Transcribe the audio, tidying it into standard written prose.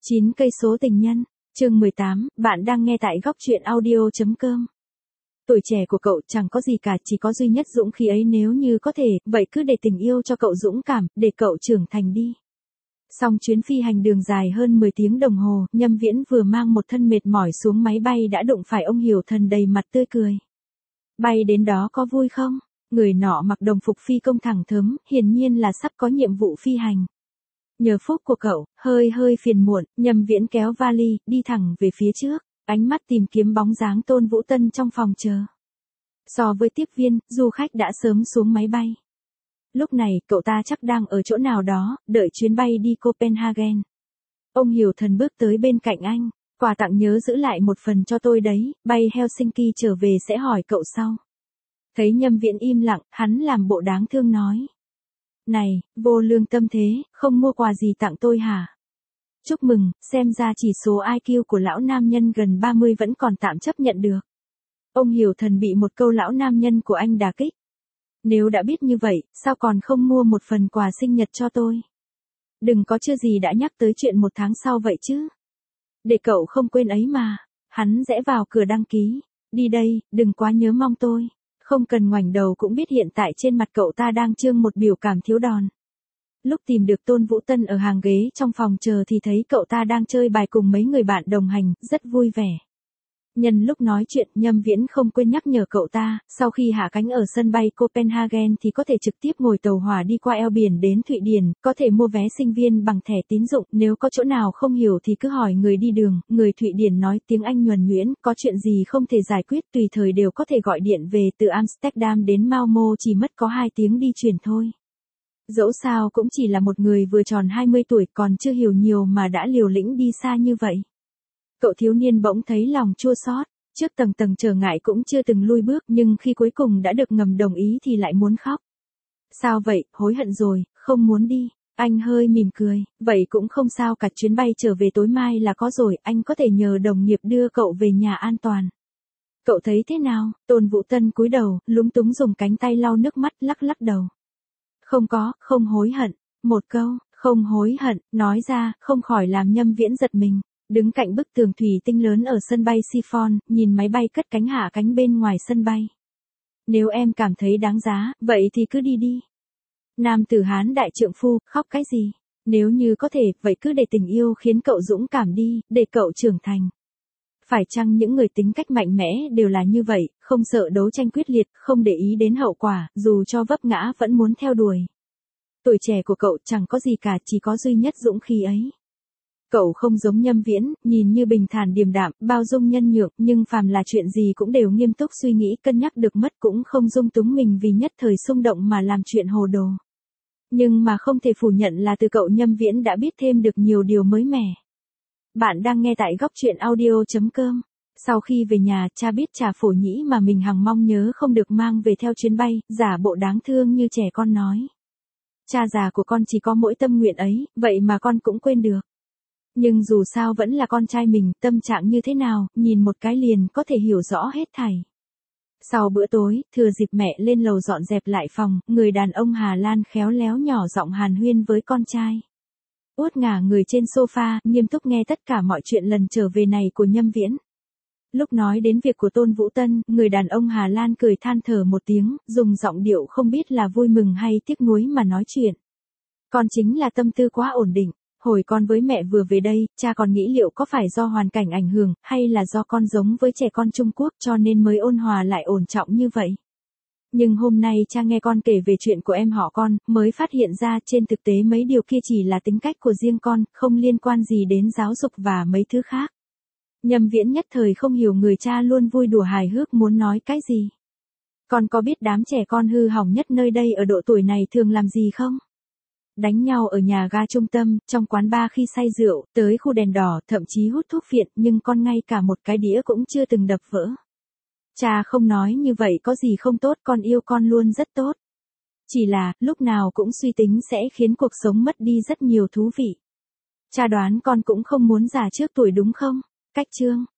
9 cây số tình nhân, chương 18, bạn đang nghe tại góc truyện audio.com. Tuổi trẻ của cậu chẳng có gì cả, chỉ có duy nhất dũng khí ấy, nếu như có thể, vậy cứ để tình yêu cho cậu dũng cảm, để cậu trưởng thành đi. Xong chuyến phi hành đường dài hơn 10 tiếng đồng hồ, Nhâm Viễn vừa mang một thân mệt mỏi xuống máy bay đã đụng phải ông Hiểu Thần đầy mặt tươi cười. Bay đến đó có vui không? Người nọ mặc đồng phục phi công thẳng thớm, hiển nhiên là sắp có nhiệm vụ phi hành. Nhờ phúc của cậu, hơi phiền muộn, Nhâm Viễn kéo vali, đi thẳng về phía trước, ánh mắt tìm kiếm bóng dáng Tôn Vũ Tân trong phòng chờ. So với tiếp viên, du khách đã sớm xuống máy bay. Lúc này, cậu ta chắc đang ở chỗ nào đó, đợi chuyến bay đi Copenhagen. Ông Hiểu Thần bước tới bên cạnh anh, quà tặng nhớ giữ lại một phần cho tôi đấy, bay Helsinki trở về sẽ hỏi cậu sau. Thấy Nhâm Viễn im lặng, hắn làm bộ đáng thương nói. Này, vô lương tâm thế, không mua quà gì tặng tôi hả? Chúc mừng, xem ra chỉ số IQ của lão nam nhân gần 30 vẫn còn tạm chấp nhận được. Ông Hiểu Thần bị một câu lão nam nhân của anh đả kích. Nếu đã biết như vậy, sao còn không mua một phần quà sinh nhật cho tôi? Đừng có chưa gì đã nhắc tới chuyện 1 tháng sau vậy chứ. Để cậu không quên ấy mà. Hắn rẽ vào cửa đăng ký. Đi đây, đừng quá nhớ mong tôi. Không cần ngoảnh đầu cũng biết hiện tại trên mặt cậu ta đang trương một biểu cảm thiếu đòn. Lúc tìm được Tôn Vũ Tân ở hàng ghế trong phòng chờ thì thấy cậu ta đang chơi bài cùng mấy người bạn đồng hành, rất vui vẻ. Nhân lúc nói chuyện, Nhâm Viễn không quên nhắc nhở cậu ta, sau khi hạ cánh ở sân bay Copenhagen thì có thể trực tiếp ngồi tàu hỏa đi qua eo biển đến Thụy Điển, có thể mua vé sinh viên bằng thẻ tín dụng, nếu có chỗ nào không hiểu thì cứ hỏi người đi đường, người Thụy Điển nói tiếng Anh nhuần nhuyễn, có chuyện gì không thể giải quyết tùy thời đều có thể gọi điện về. Từ Amsterdam đến Malmö chỉ mất có 2 tiếng đi chuyển thôi. Dẫu sao cũng chỉ là một người vừa tròn 20 tuổi còn chưa hiểu nhiều mà đã liều lĩnh đi xa như vậy. Cậu thiếu niên bỗng thấy lòng chua xót, trước tầng trở ngại cũng chưa từng lui bước nhưng khi cuối cùng đã được ngầm đồng ý thì lại muốn khóc. Sao vậy, hối hận rồi, không muốn đi. Anh hơi mỉm cười, vậy cũng không sao cả, chuyến bay trở về tối mai là có rồi, anh có thể nhờ đồng nghiệp đưa cậu về nhà an toàn. Cậu thấy thế nào? Tôn Vũ Tân cúi đầu, lúng túng dùng cánh tay lau nước mắt, lắc đầu. Không hối hận. Một câu, không hối hận, nói ra, không khỏi làm Nhâm Viễn giật mình. Đứng cạnh bức tường thủy tinh lớn ở sân bay Chiffon, nhìn máy bay cất cánh hạ cánh bên ngoài sân bay. Nếu em cảm thấy đáng giá, vậy thì cứ đi đi. Nam tử Hán đại trượng phu, khóc cái gì? Nếu như có thể, vậy cứ để tình yêu khiến cậu dũng cảm đi, để cậu trưởng thành. Phải chăng những người tính cách mạnh mẽ đều là như vậy, không sợ đấu tranh quyết liệt, không để ý đến hậu quả, dù cho vấp ngã vẫn muốn theo đuổi. Tuổi trẻ của cậu chẳng có gì cả, chỉ có duy nhất dũng khí ấy. Cậu không giống Nhâm Viễn, nhìn như bình thản điềm đạm, bao dung nhân nhượng, nhưng phàm là chuyện gì cũng đều nghiêm túc suy nghĩ cân nhắc được mất, cũng không dung túng mình vì nhất thời xung động mà làm chuyện hồ đồ. Nhưng mà không thể phủ nhận là từ cậu Nhâm Viễn đã biết thêm được nhiều điều mới mẻ. Bạn đang nghe tại góc truyện audio.com. Sau khi về nhà, cha biết trà phổ nhĩ mà mình hằng mong nhớ không được mang về theo chuyến bay, giả bộ đáng thương như trẻ con nói. Cha già của con chỉ có mỗi tâm nguyện ấy, vậy mà con cũng quên được. Nhưng dù sao vẫn là con trai mình, tâm trạng như thế nào, nhìn một cái liền có thể hiểu rõ hết thảy. Sau bữa tối, thừa dịp mẹ lên lầu dọn dẹp lại phòng, người đàn ông Hà Lan khéo léo nhỏ giọng hàn huyên với con trai. Út ngả người trên sofa, nghiêm túc nghe tất cả mọi chuyện lần trở về này của Nhâm Viễn. Lúc nói đến việc của Tôn Vũ Tân, người đàn ông Hà Lan cười than thở một tiếng, dùng giọng điệu không biết là vui mừng hay tiếc nuối mà nói chuyện. Con chính là tâm tư quá ổn định. Hồi con với mẹ vừa về đây, cha còn nghĩ liệu có phải do hoàn cảnh ảnh hưởng, hay là do con giống với trẻ con Trung Quốc cho nên mới ôn hòa lại ổn trọng như vậy. Nhưng hôm nay cha nghe con kể về chuyện của em họ con, mới phát hiện ra trên thực tế mấy điều kia chỉ là tính cách của riêng con, không liên quan gì đến giáo dục và mấy thứ khác. Nhâm Viễn nhất thời không hiểu người cha luôn vui đùa hài hước muốn nói cái gì. Con có biết đám trẻ con hư hỏng nhất nơi đây ở độ tuổi này thường làm gì không? Đánh nhau ở nhà ga trung tâm, trong quán bar khi say rượu, tới khu đèn đỏ, thậm chí hút thuốc phiện, nhưng con ngay cả một cái đĩa cũng chưa từng đập vỡ. Cha không nói như vậy có gì không tốt, con yêu con luôn rất tốt. Chỉ là, lúc nào cũng suy tính sẽ khiến cuộc sống mất đi rất nhiều thú vị. Cha đoán con cũng không muốn già trước tuổi đúng không? Cách chương.